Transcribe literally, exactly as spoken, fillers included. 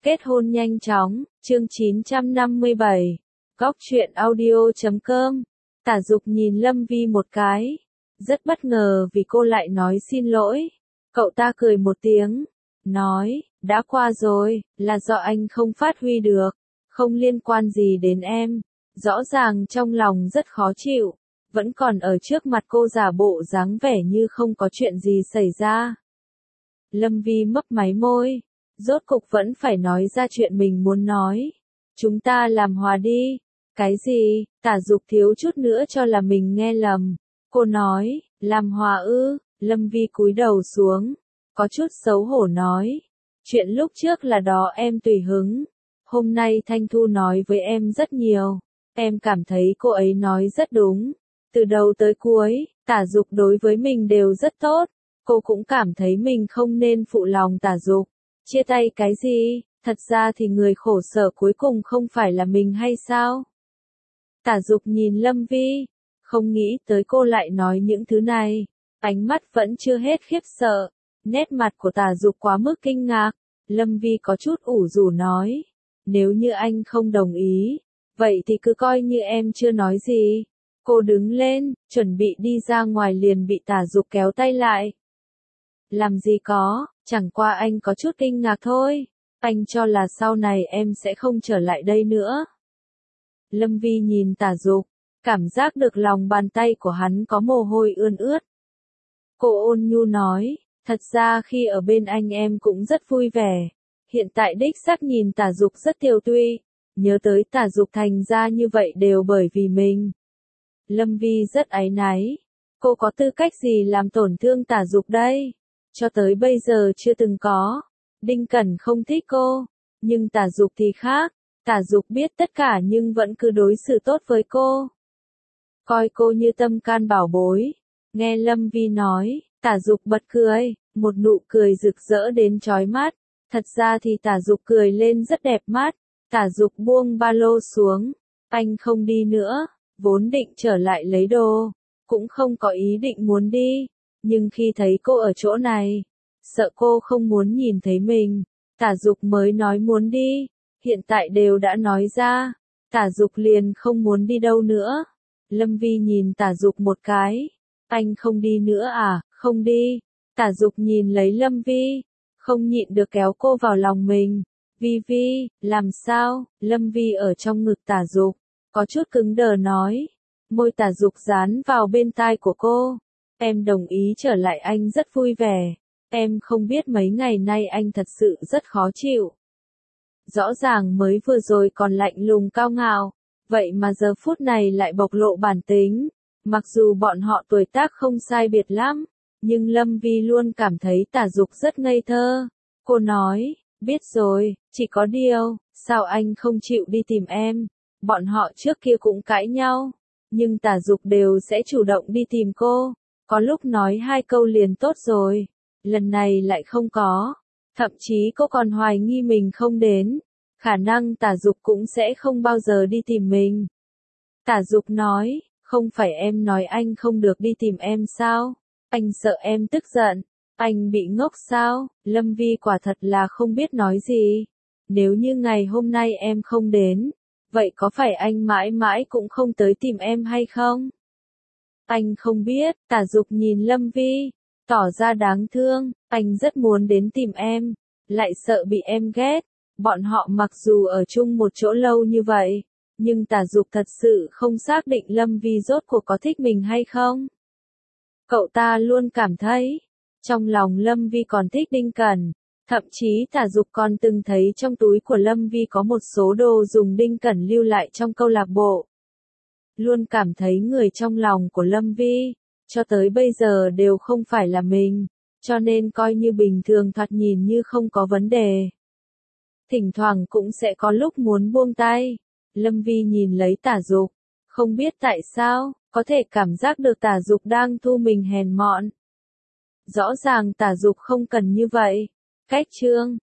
Kết hôn nhanh chóng, chương chín trăm năm mươi bảy, Góc truyện audio chấm com. Tả Dục nhìn Lâm Vi một cái, rất bất ngờ vì cô lại nói xin lỗi. Cậu ta cười một tiếng, nói, đã qua rồi, là do anh không phát huy được, không liên quan gì đến em. Rõ ràng trong lòng rất khó chịu, vẫn còn ở trước mặt cô giả bộ dáng vẻ như không có chuyện gì xảy ra. Lâm Vi mấp máy môi, rốt cục vẫn phải nói ra chuyện mình muốn nói. Chúng ta làm hòa đi. Cái gì? Tả Dục thiếu chút nữa cho là mình nghe lầm. Cô nói, làm hòa ư? Lâm Vi cúi đầu xuống, có chút xấu hổ nói. Chuyện lúc trước là đó em tùy hứng. Hôm nay Thanh Thu nói với em rất nhiều. Em cảm thấy cô ấy nói rất đúng. Từ đầu tới cuối, Tả Dục đối với mình đều rất tốt. Cô cũng cảm thấy mình không nên phụ lòng Tả Dục. Chia tay cái gì? Thật ra thì người khổ sở cuối cùng không phải là mình hay sao? Tả Dục nhìn Lâm Vi, không nghĩ tới cô lại nói những thứ này. Ánh mắt vẫn chưa hết khiếp sợ. Nét mặt của Tả Dục quá mức kinh ngạc. Lâm Vi có chút ủ rũ nói. Nếu như anh không đồng ý, vậy thì cứ coi như em chưa nói gì. Cô đứng lên, chuẩn bị đi ra ngoài liền bị Tả Dục kéo tay lại. Làm gì có, chẳng qua anh có chút kinh ngạc thôi. Anh cho là sau này em sẽ không trở lại đây nữa. Lâm Vi nhìn Tả Dục, cảm giác được lòng bàn tay của hắn có mồ hôi ươn ướt. Cô ôn nhu nói, thật ra khi ở bên anh em cũng rất vui vẻ. Hiện tại đích xác nhìn Tả Dục rất tiều tụy, nhớ tới Tả Dục thành ra như vậy đều bởi vì mình. Lâm Vi rất áy náy, cô có tư cách gì làm tổn thương Tả Dục đây? Cho tới bây giờ chưa từng có. Đinh Cẩn không thích cô, nhưng Tả Dục thì khác. Tả Dục biết tất cả nhưng vẫn cứ đối xử tốt với cô. Coi cô như tâm can bảo bối. Nghe Lâm Vi nói, Tả Dục bật cười, một nụ cười rực rỡ đến chói mắt. Thật ra thì Tả Dục cười lên rất đẹp mắt. Tả Dục buông ba lô xuống. Anh không đi nữa, vốn định trở lại lấy đồ. Cũng không có ý định muốn đi. Nhưng khi thấy cô ở chỗ này, sợ cô không muốn nhìn thấy mình, Tả Dục mới nói muốn đi. Hiện tại đều đã nói ra, Tả Dục liền không muốn đi đâu nữa. Lâm Vi nhìn Tả Dục một cái. Anh không đi nữa à? Không đi. Tả Dục nhìn lấy Lâm Vi, không nhịn được kéo cô vào lòng mình. Vi Vi, làm sao? Lâm Vi ở trong ngực Tả Dục, có chút cứng đờ nói. Môi Tả Dục dán vào bên tai của cô. Em đồng ý trở lại anh rất vui vẻ. Em không biết mấy ngày nay anh thật sự rất khó chịu. Rõ ràng mới vừa rồi còn lạnh lùng cao ngạo, vậy mà giờ phút này lại bộc lộ bản tính. Mặc dù bọn họ tuổi tác không sai biệt lắm, nhưng Lâm Vi luôn cảm thấy Tả Dục rất ngây thơ. Cô nói, biết rồi, chỉ có điều, sao anh không chịu đi tìm em? Bọn họ trước kia cũng cãi nhau, nhưng Tả Dục đều sẽ chủ động đi tìm cô. Có lúc nói hai câu liền tốt rồi, lần này lại không có. Thậm chí cô còn hoài nghi mình không đến. Khả năng Tả Dục cũng sẽ không bao giờ đi tìm mình. Tả Dục nói, không phải em nói anh không được đi tìm em sao? Anh sợ em tức giận. Anh bị ngốc sao? Lâm Vi quả thật là không biết nói gì. Nếu như ngày hôm nay em không đến, vậy có phải anh mãi mãi cũng không tới tìm em hay không? Anh không biết. Tả Dục nhìn Lâm Vi, tỏ ra đáng thương. Anh rất muốn đến tìm em, lại sợ bị em ghét. Bọn họ mặc dù ở chung một chỗ lâu như vậy, nhưng Tả Dục thật sự không xác định Lâm Vi rốt cuộc có thích mình hay không. Cậu ta luôn cảm thấy, trong lòng Lâm Vi còn thích Đinh Cẩn. Thậm chí Tả Dục còn từng thấy trong túi của Lâm Vi có một số đồ dùng Đinh Cẩn lưu lại trong câu lạc bộ. Luôn cảm thấy người trong lòng của Lâm Vi, cho tới bây giờ đều không phải là mình, cho nên coi như bình thường thoạt nhìn như không có vấn đề. Thỉnh thoảng cũng sẽ có lúc muốn buông tay. Lâm Vi nhìn lấy Tả Dục, không biết tại sao, có thể cảm giác được Tả Dục đang thu mình hèn mọn. Rõ ràng Tả Dục không cần như vậy. Cách chương